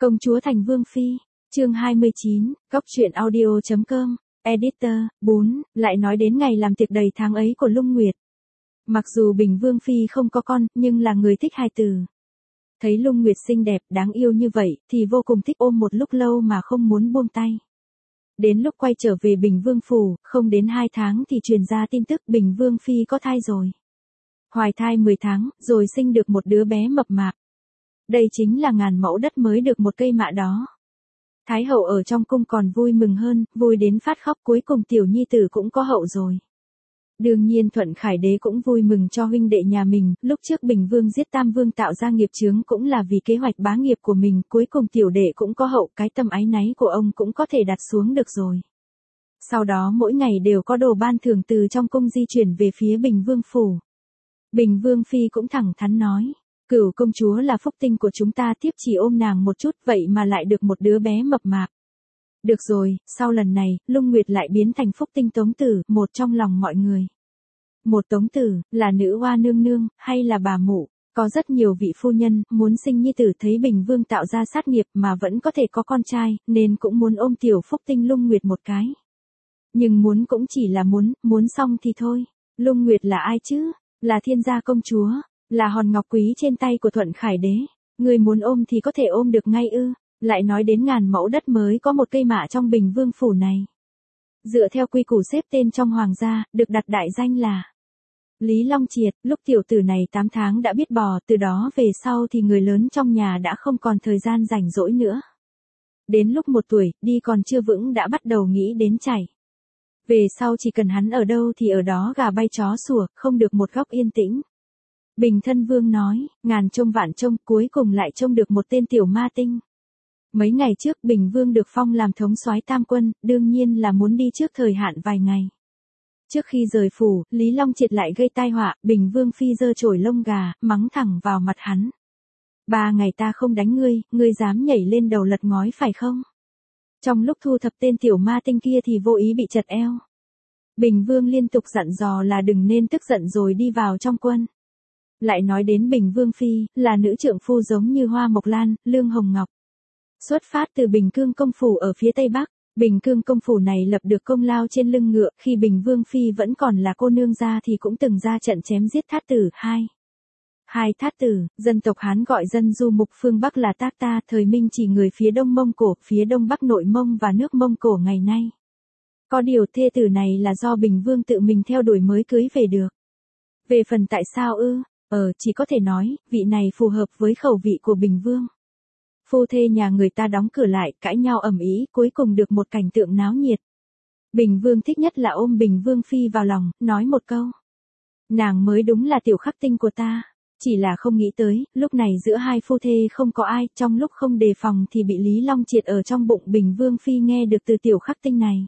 Công chúa thành vương phi, chương 29, góc truyện audio.com, editor, 4, lại nói đến ngày làm tiệc đầy tháng ấy của Lung Nguyệt. Mặc dù Bình Vương phi không có con, nhưng là người thích hài tử. Thấy Lung Nguyệt xinh đẹp, đáng yêu như vậy, thì vô cùng thích ôm một lúc lâu mà không muốn buông tay. Đến lúc quay trở về Bình Vương phủ, không đến 2 tháng thì truyền ra tin tức Bình Vương phi có thai rồi. Hoài thai 10 tháng, rồi sinh được một đứa bé mập mạp. Đây chính là ngàn mẫu đất mới được một cây mạ đó. Thái hậu ở trong cung còn vui mừng hơn, vui đến phát khóc, cuối cùng tiểu nhi tử cũng có hậu rồi. Đương nhiên Thuận Khải đế cũng vui mừng cho huynh đệ nhà mình, lúc trước Bình Vương giết Tam Vương tạo ra nghiệp chướng cũng là vì kế hoạch bá nghiệp của mình, cuối cùng tiểu đệ cũng có hậu, cái tâm áy náy của ông cũng có thể đặt xuống được rồi. Sau đó mỗi ngày đều có đồ ban thưởng từ trong cung di chuyển về phía Bình Vương phủ. Bình Vương phi cũng thẳng thắn nói, Cửu công chúa là phúc tinh của chúng ta, tiếp chỉ ôm nàng một chút vậy mà lại được một đứa bé mập mạp. Được rồi, sau lần này, Lung Nguyệt lại biến thành phúc tinh Tống Tử, một trong lòng mọi người. Một Tống Tử, là nữ hoa nương nương, hay là bà mụ, có rất nhiều vị phu nhân, muốn sinh nhi tử, thấy Bình Vương tạo ra sát nghiệp mà vẫn có thể có con trai, nên cũng muốn ôm tiểu phúc tinh Lung Nguyệt một cái. Nhưng muốn cũng chỉ là muốn xong thì thôi. Lung Nguyệt là ai chứ? Là thiên gia công chúa, là hòn ngọc quý trên tay của Thuận Khải đế. Người muốn ôm thì có thể ôm được ngay ư? Lại nói đến ngàn mẫu đất mới có một cây mạ trong Bình Vương phủ này. Dựa theo quy củ xếp tên trong hoàng gia, được đặt đại danh là Lý Long Triệt. Lúc tiểu tử này 8 tháng đã biết bò, từ đó về sau thì người lớn trong nhà đã không còn thời gian rảnh rỗi nữa. Đến lúc 1 tuổi, đi còn chưa vững đã bắt đầu nghĩ đến chảy. Về sau chỉ cần hắn ở đâu thì ở đó gà bay chó sủa, không được một góc yên tĩnh. Bình Thân Vương nói, ngàn trông vạn trông, cuối cùng lại trông được một tên tiểu ma tinh. Mấy ngày trước Bình Vương được phong làm thống soái Tam quân, đương nhiên là muốn đi trước thời hạn vài ngày. Trước khi rời phủ, Lý Long Triệt lại gây tai họa, Bình Vương phi giơ chổi lông gà, mắng thẳng vào mặt hắn. 3 ngày ta không đánh ngươi dám nhảy lên đầu lật ngói phải không? Trong lúc thu thập tên tiểu ma tinh kia thì vô ý bị chật eo. Bình Vương liên tục dặn dò là đừng nên tức giận rồi đi vào trong quân. Lại nói đến Bình Vương phi, là nữ trượng phu giống như Hoa Mộc Lan, Lương Hồng Ngọc. Xuất phát từ Bình Cương công phủ ở phía tây bắc, Bình Cương công phủ này lập được công lao trên lưng ngựa, khi Bình Vương phi vẫn còn là cô nương gia thì cũng từng ra trận chém giết thát tử. Hai thát tử, dân tộc Hán gọi dân du mục, phương Bắc là Tác Ta, thời Minh chỉ người phía đông Mông Cổ, phía đông bắc Nội Mông và nước Mông Cổ ngày nay. Có điều thê tử này là do Bình Vương tự mình theo đuổi mới cưới về được. Về phần tại sao ư? Chỉ có thể nói, vị này phù hợp với khẩu vị của Bình Vương. Phu thê nhà người ta đóng cửa lại, cãi nhau ầm ĩ, cuối cùng được một cảnh tượng náo nhiệt. Bình Vương thích nhất là ôm Bình Vương phi vào lòng, nói một câu. Nàng mới đúng là tiểu khắc tinh của ta. Chỉ là không nghĩ tới, lúc này giữa hai phu thê không có ai, trong lúc không đề phòng thì bị Lý Long Triệt ở trong bụng Bình Vương phi nghe được từ tiểu khắc tinh này.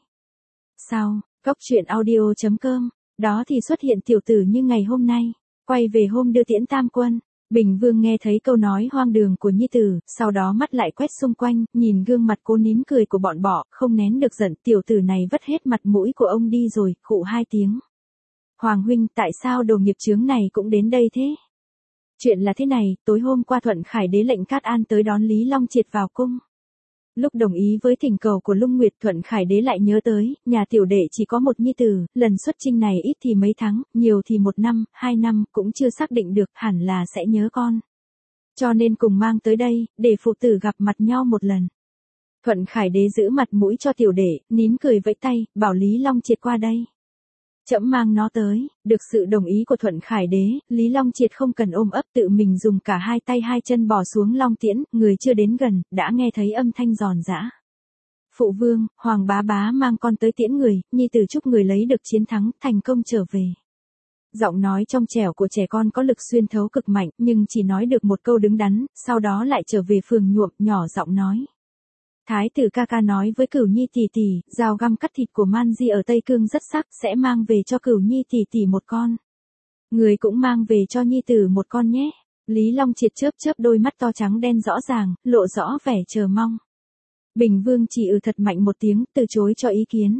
Sau, góc truyện audio.com, đó thì xuất hiện tiểu tử như ngày hôm nay. Quay về hôm đưa tiễn Tam quân, Bình Vương nghe thấy câu nói hoang đường của nhi tử, sau đó mắt lại quét xung quanh, nhìn gương mặt cố nín cười của bọn bọ, không nén được giận, tiểu tử này vất hết mặt mũi của ông đi rồi, khụ 2 tiếng. Hoàng huynh, tại sao đồ nghiệp chướng này cũng đến đây thế? Chuyện là thế này, tối hôm qua Thuận Khải đế lệnh Cát An tới đón Lý Long Triệt vào cung. Lúc đồng ý với thỉnh cầu của Lung Nguyệt, Thuận Khải đế lại nhớ tới, nhà tiểu đệ chỉ có một nhi tử, lần xuất chinh này ít thì mấy tháng, nhiều thì 1 năm, 2 năm, cũng chưa xác định được, hẳn là sẽ nhớ con. Cho nên cùng mang tới đây, để phụ tử gặp mặt nhau một lần. Thuận Khải đế giữ mặt mũi cho tiểu đệ, nín cười vẫy tay, bảo Lý Long Triệt qua đây. Trẫm mang nó tới. Được sự đồng ý của Thuận Khải đế, Lý Long Triệt không cần ôm ấp, tự mình dùng cả 2 tay 2 chân bò xuống long tiễn, người chưa đến gần, đã nghe thấy âm thanh giòn giã. Phụ vương, Hoàng bá bá mang con tới tiễn người, nhi tử chúc người lấy được chiến thắng, thành công trở về. Giọng nói trong trẻo của trẻ con có lực xuyên thấu cực mạnh, nhưng chỉ nói được một câu đứng đắn, sau đó lại trở về phường nhuộm, nhỏ giọng nói. Thái tử ca ca nói với Cửu Nhi tỷ tỷ, dao găm cắt thịt của Man Di ở Tây Cương rất sắc, sẽ mang về cho Cửu Nhi tỷ tỷ một con. Người cũng mang về cho nhi tử một con nhé. Lý Long Triệt chớp chớp đôi mắt to trắng đen rõ ràng, lộ rõ vẻ chờ mong. Bình Vương chỉ thật mạnh một tiếng, từ chối cho ý kiến.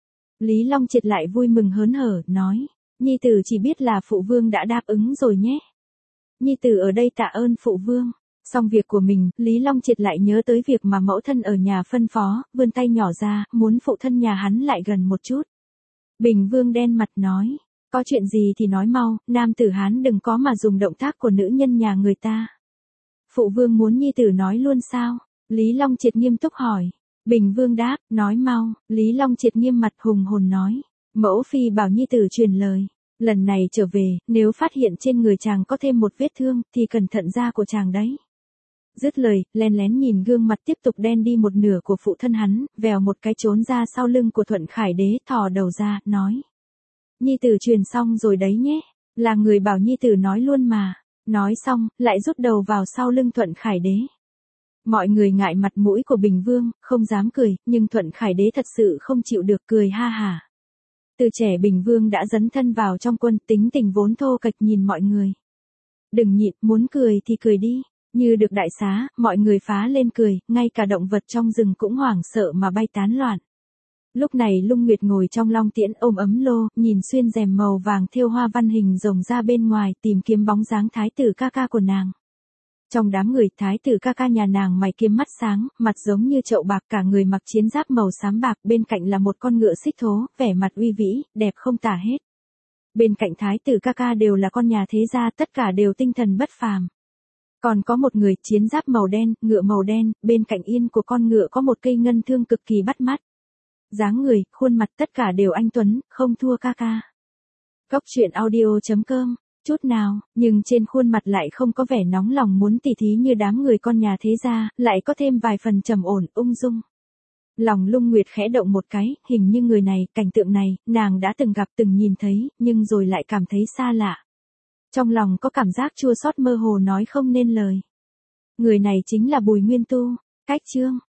Lý Long Triệt lại vui mừng hớn hở, nói, nhi tử chỉ biết là phụ vương đã đáp ứng rồi nhé. Nhi tử ở đây tạ ơn phụ vương. Xong việc của mình, Lý Long Triệt lại nhớ tới việc mà mẫu thân ở nhà phân phó, vươn tay nhỏ ra, muốn phụ thân nhà hắn lại gần một chút. Bình Vương đen mặt nói, có chuyện gì thì nói mau, nam tử Hán đừng có mà dùng động tác của nữ nhân nhà người ta. Phụ Vương muốn nhi tử nói luôn sao? Lý Long Triệt nghiêm túc hỏi. Bình Vương đáp, nói mau. Lý Long Triệt nghiêm mặt hùng hồn nói, mẫu phi bảo nhi tử truyền lời. Lần này trở về, nếu phát hiện trên người chàng có thêm một vết thương, thì cẩn thận da của chàng đấy. Dứt lời, len lén nhìn gương mặt tiếp tục đen đi một nửa của phụ thân hắn, vèo một cái trốn ra sau lưng của Thuận Khải Đế, thò đầu ra, nói. Nhi tử truyền xong rồi đấy nhé, là người bảo nhi tử nói luôn mà. Nói xong, lại rút đầu vào sau lưng Thuận Khải Đế. Mọi người ngại mặt mũi của Bình Vương, không dám cười, nhưng Thuận Khải Đế thật sự không chịu được, cười ha hả. Từ trẻ Bình Vương đã dấn thân vào trong quân, tính tình vốn thô kệch, nhìn mọi người. Đừng nhịn, muốn cười thì cười đi. Như được đại xá, mọi người phá lên cười, ngay cả động vật trong rừng cũng hoảng sợ mà bay tán loạn. Lúc này Lung Nguyệt ngồi trong long tiễn ôm ấm lô, nhìn xuyên rèm màu vàng thêu hoa văn hình rồng ra bên ngoài, tìm kiếm bóng dáng thái tử ca ca của nàng. Trong đám người, thái tử ca ca nhà nàng mày kiếm mắt sáng, mặt giống như chậu bạc, cả người mặc chiến giáp màu xám bạc, bên cạnh là một con ngựa xích thố, vẻ mặt uy vĩ, đẹp không tả hết. Bên cạnh thái tử ca ca đều là con nhà thế gia, tất cả đều tinh thần bất phàm. Còn có một người, chiến giáp màu đen, ngựa màu đen, bên cạnh yên của con ngựa có một cây ngân thương cực kỳ bắt mắt. Dáng người, khuôn mặt tất cả đều anh tuấn, không thua ca ca. Góc truyện audio.com, chút nào, nhưng trên khuôn mặt lại không có vẻ nóng lòng muốn tỉ thí như đám người con nhà thế gia, lại có thêm vài phần trầm ổn, ung dung. Lòng Lung Nguyệt khẽ động một cái, hình như người này, cảnh tượng này, nàng đã từng gặp từng nhìn thấy, nhưng rồi lại cảm thấy xa lạ. Trong lòng có cảm giác chua xót mơ hồ nói không nên lời. Người này chính là Bùi Nguyên Tu. Cách chương